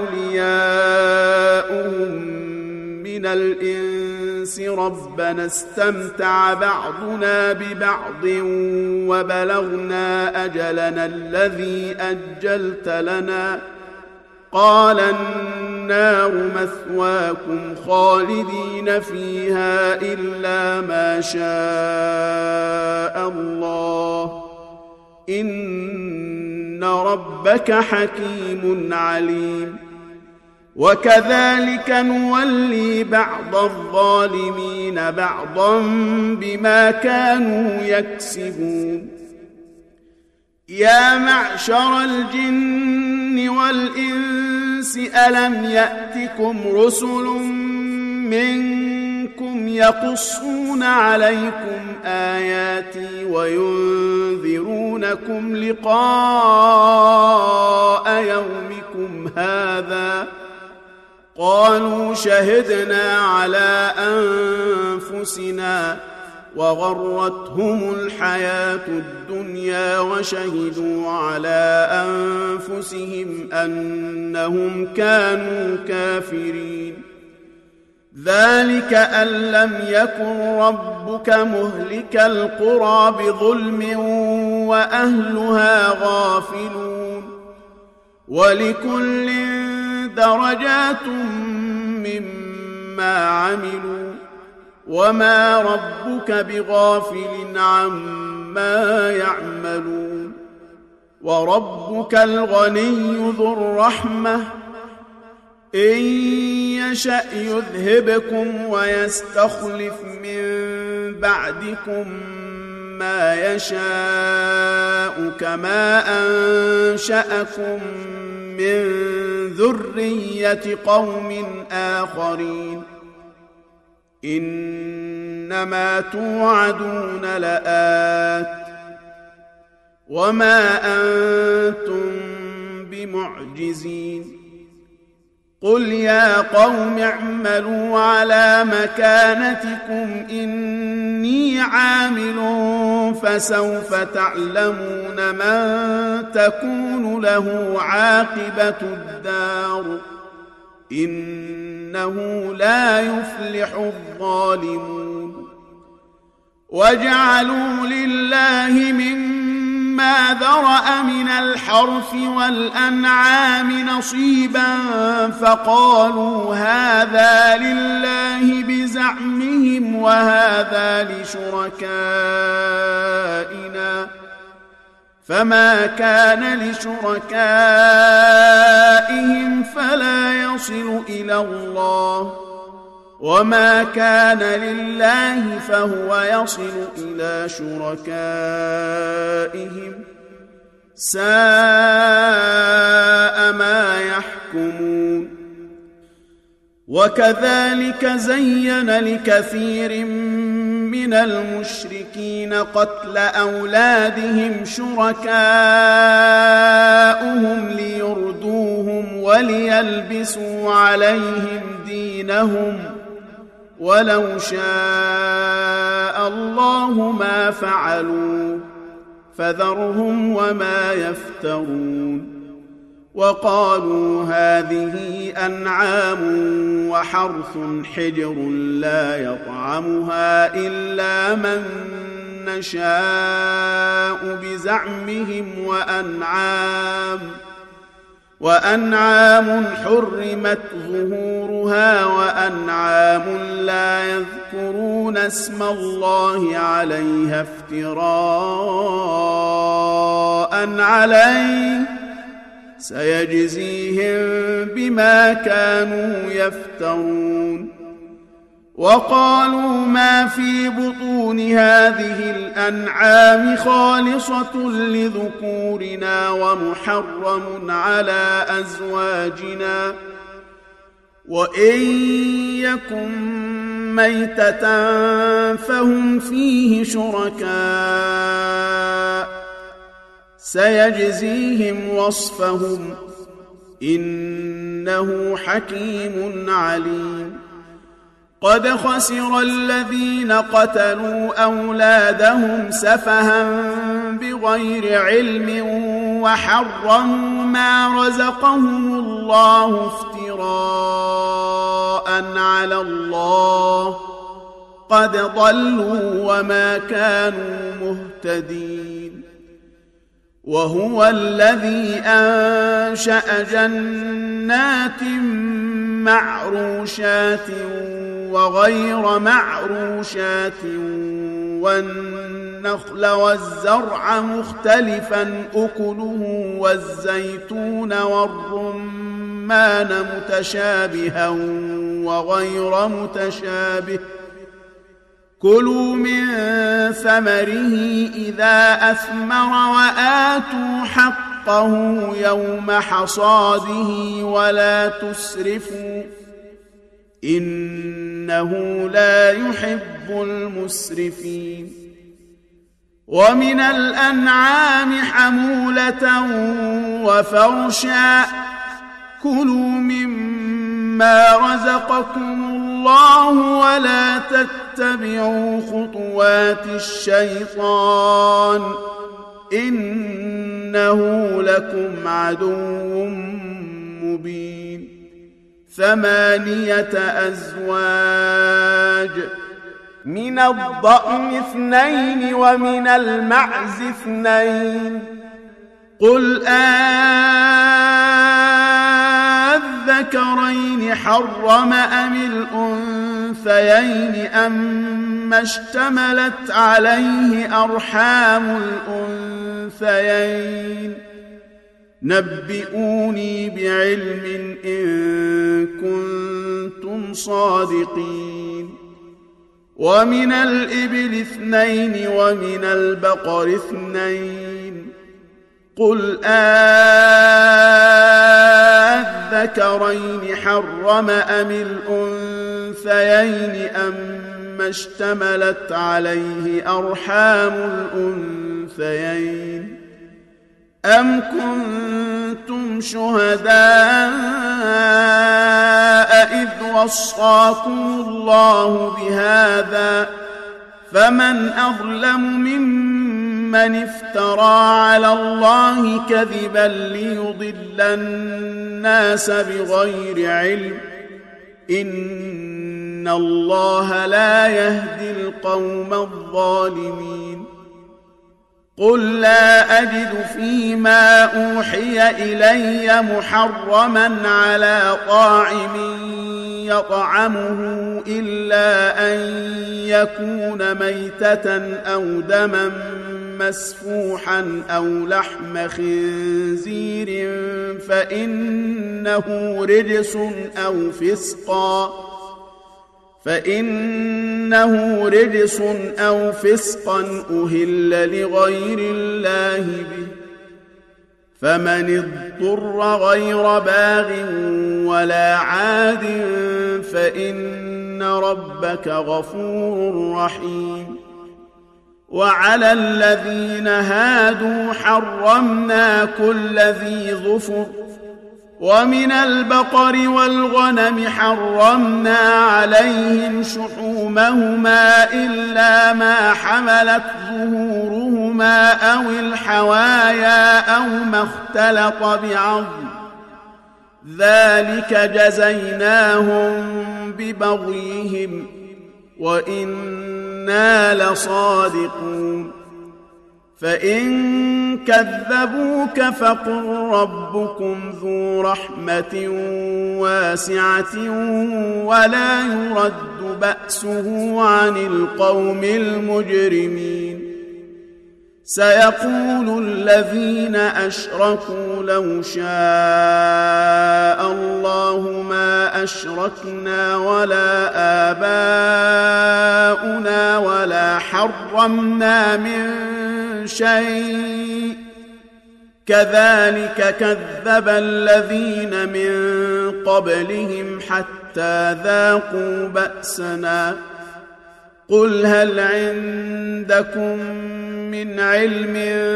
Speaker 1: أولياؤهم من الإنس ربنا استمتع بعضنا ببعض وبلغنا أجلنا الذي أجلت لنا قال النار مثواكم خالدين فيها إلا ما شاء الله إن ربك حكيم عليم وكذلك نولي بعض الظالمين بعضا بما كانوا يكسبون يا معشر الجن والإنس ألم يأتكم رسل منكم يقصون عليكم آياتي وينذرونكم لقاء يومكم هذا قالوا شهدنا على أنفسنا وغرتهم الحياة الدنيا وشهدوا على أنفسهم أنهم كانوا كافرين ذلك أن لم يكن ربك مهلك القرى بظلم وأهلها غافلون ولكل درجات مما عملوا وما ربك بغافل عما يعملون وربك الغني ذو الرحمة إن يشأ يذهبكم ويستخلف من بعدكم ما يشاء كما أنشأكم من ذرية قوم آخرين إنما توعدون لآت وما أنتم بمعجزين قل يا قوم اعملوا على مكانتكم إني عامل فسوف تعلمون من تكون له عاقبة الدار إنه لا يفلح الظالمون وجعلوا لله مما ذرأ من الحرث والأنعام نصيبا فقالوا هذا لله بزعمهم وهذا لشركائنا فما كان لشركائهم فلا يصل إلى الله وما كان لله فهو يصل إلى شركائهم ساء ما يحكمون وكذلك زين لكثير من المشركين قتل أولادهم شركاؤهم ليردوهم وليلبسوا عليهم دينهم ولو شاء الله ما فعلوا فذرهم وما يفترون وقالوا هذه أنعام وحرث حجر لا يطعمها إلا من نشاء بزعمهم وأنعام حرمت ظهورها وأنعام لا يذكرون اسم الله عليها افتراء عليه سيجزيهم بما كانوا يفترون وقالوا ما في بطون هذه الأنعام خالصة لذكورنا ومحرم على أزواجنا وإن يكن ميتة فهم فيه شركاء سيجزيهم وصفهم إنه حكيم عليم قد خسر الذين قتلوا أولادهم سفها بغير علم وحرموا ما رزقهم الله افتراء على الله قد ضلوا وما كانوا مهتدين وهو الذي أنشأ جنات معروشات وغير معروشات والنخل والزرع مختلفا أكله والزيتون والرمان متشابها وغير متشابه كلوا من ثمره إذا أثمر وآتوا حقه يوم حصاده ولا تسرفوا إنه لا يحب المسرفين ومن الأنعام حمولة وفرشا كلوا مما رزقكم الله ولا تتبعوا خطوات الشيطان إنه لكم عدو مبين 8 أزواج من الضأن 2 ومن المعز 2 قل أذكرين حرم أم الأنثيين أما اشتملت عليه أرحام الأنثيين نبئوني بعلم إن كنتم صادقين ومن الإبل 2 ومن البقر 2 قل أذكرين حرم أم الأنثيين أما اشتملت عليه أرحام الأنثيين أم كنتم شهداء إذ وصاكم الله بهذا فمن أظلم ممن افترى على الله كذبا ليضل الناس بغير علم إن الله لا يهدي القوم الظالمين قل لا أجد فيما أوحي إلي محرما على طاعم يطعمه إلا أن يكون ميتة أو دما مسفوحا أو لحم خنزير فإنه رجس أو فسقا أهل لغير الله به فمن اضطر غير باغ ولا عاد فإن ربك غفور رحيم وعلى الذين هادوا حرمنا كل ذي ظفر ومن البقر والغنم حرمنا عليهم شحومهما إلا ما حملت ظهورهما أو الحوايا أو ما اختلط بعظم ذلك جزيناهم ببغيهم وإنا لصادقون فإن كذبوك فقل ربكم ذو رحمة واسعة ولا يرد بأسه عن القوم المجرمين سيقول الذين أشركوا لو شاء الله ما أشركنا ولا آباؤنا ولا حرمنا من شيء كذلك كذب الذين من قبلهم حتى ذاقوا بأسنا قل هل عندكم من علم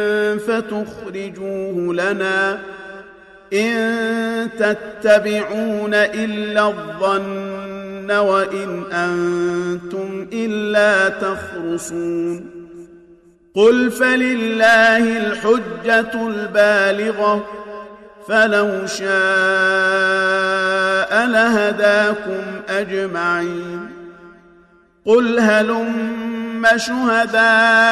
Speaker 1: فتخرجوه لنا إن تتبعون إلا الظن وإن أنتم إلا تخرصون قل فلله الحجة البالغة فلو شاء لهداكم أجمعين قل هلم شهداءكم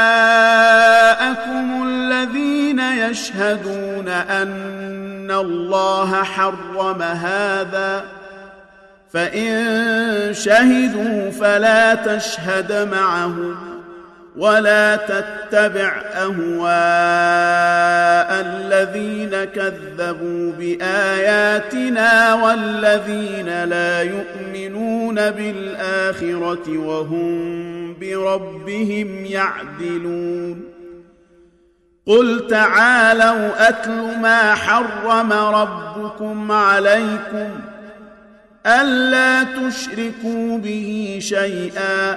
Speaker 1: الذين يشهدون أن الله حرم هذا فإن شهدوا فلا تشهد معهم ولا تتبع أهواء الذين كذبوا بآياتنا والذين لا يؤمنون بالآخرة وهم بربهم يعدلون قل تعالوا أتل ما حرم ربكم عليكم ألا تشركوا به شيئا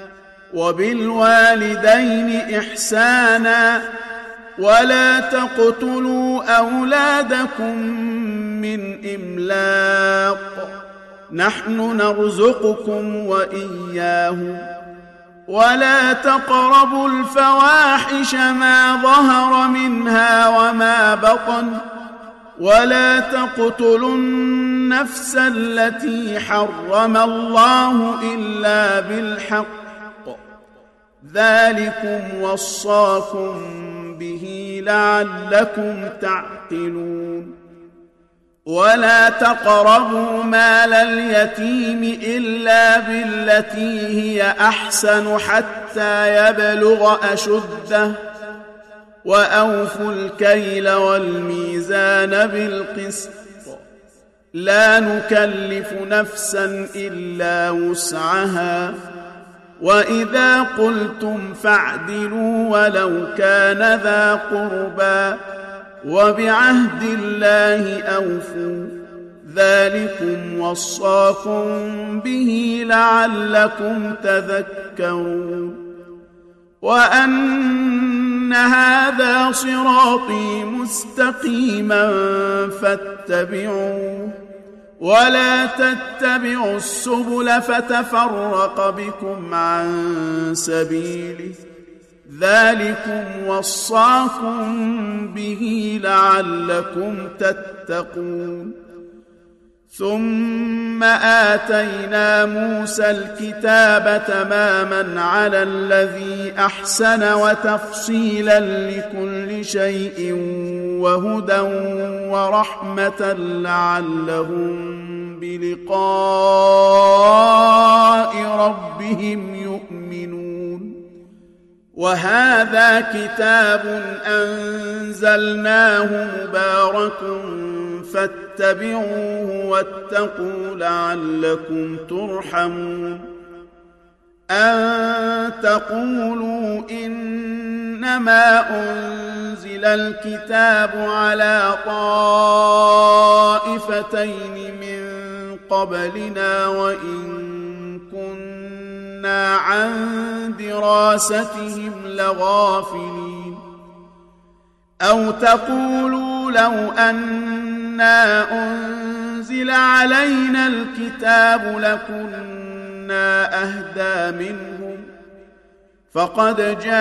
Speaker 1: وبالوالدين إحسانا ولا تقتلوا أولادكم من إملاق نحن نرزقكم وإياهم ولا تقربوا الفواحش ما ظهر منها وما بطن ولا تقتلوا النفس التي حرم الله إلا بالحق ذلكم وصاكم به لعلكم تعقلون ولا تقربوا مال اليتيم إلا بالتي هي أحسن حتى يبلغ أشده وأوفوا الكيل والميزان بالقسط لا نكلف نفسا إلا وسعها وإذا قلتم فاعدلوا ولو كان ذا قربى وبعهد الله أوفوا ذلكم وصاكم به لعلكم تذكرون وأن هذا صراطي مستقيما فاتبعوه ولا تتبعوا السبل فتفرق بكم عن سبيله ذلكم وصاكم به لعلكم تتقون ثم آتينا موسى الكتاب تماما على الذي أحسن وتفصيلا لكل شيء وهدى ورحمة لعلهم بلقاء ربهم يؤمنون وهذا كتاب أنزلناه مبارك فاتبعوه واتقوا لعلكم ترحمون أن تقولوا إنما أنزل الكتاب على طائفتين من قبلنا وإن كنا عن دراستهم لغافلين أو تقولوا لو أنا أنزل علينا الكتاب لكنا أهدى منهم فقد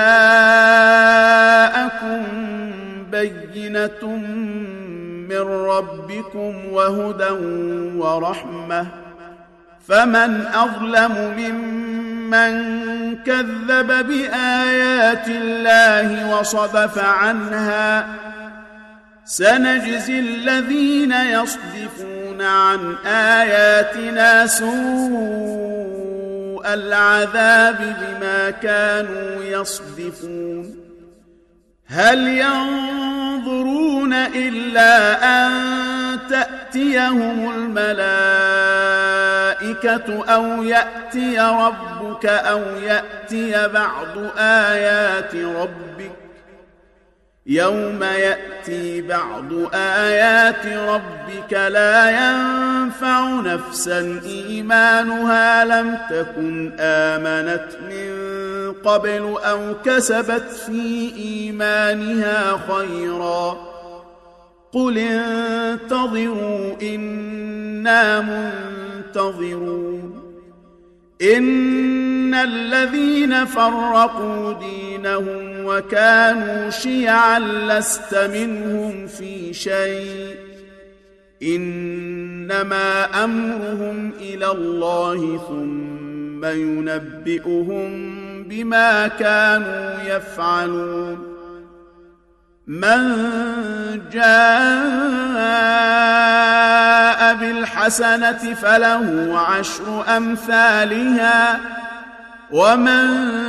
Speaker 1: جاءكم بينة من ربكم وهدى ورحمة فمن أظلم ممن كذب بآيات الله وصدف عنها سنجزي الذين يصدفون عن آياتنا سوء العذاب بما كانوا يصدفون هل ينظرون إلا أن تأتيهم الملائكة أو يأتي ربك أو يأتي بعض آيات ربك يوم يأتي بعض آيات ربك لا ينفع نفسا إيمانها لم تكن آمنت من قبل أو كسبت في إيمانها خيرا قل انتظروا إنا منتظرون إن الذين فرقوا دينهم وكانوا شيعا لست منهم في شيء إنما أمرهم إلى الله ثم ينبئهم بما كانوا يفعلون من جاء بالحسنة فله عشر أمثالها ومن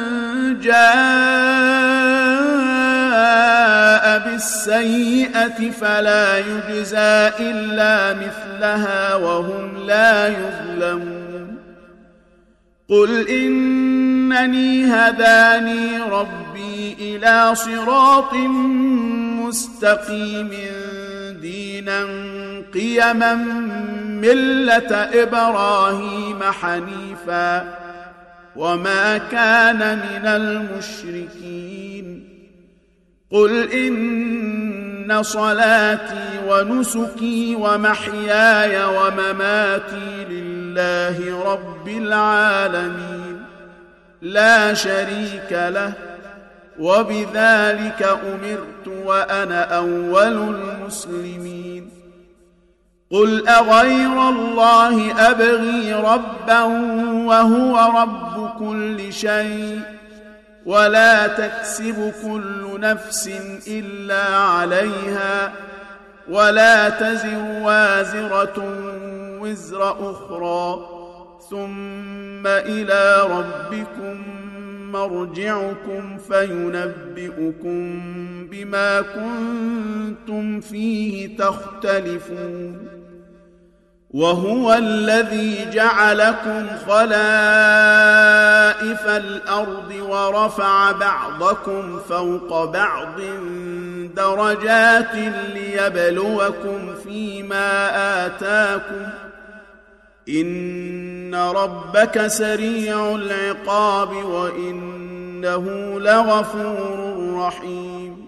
Speaker 1: جاء بالسيئة فلا يجزى إلا مثلها وهم لا يظلمون قل إنني هداني ربي إلى صراط مستقيم دينا قيما ملة إبراهيم حنيفا وما كان من المشركين قل إن صلاتي ونسكي ومحياي ومماتي لله رب العالمين لا شريك له وبذلك أمرت وأنا أول المسلمين قل أغير الله أبغي ربا وهو رب كل شيء ولا تكسب كل نفس إلا عليها ولا تزر وازرة وزر أخرى ثم إلى ربكم مرجعكم فينبئكم بما كنتم فيه تختلفون وهو الذي جعلكم خلائف الأرض ورفع بعضكم فوق بعض درجات ليبلوكم فيما آتاكم إن ربك سريع العقاب وإنه لغفور رحيم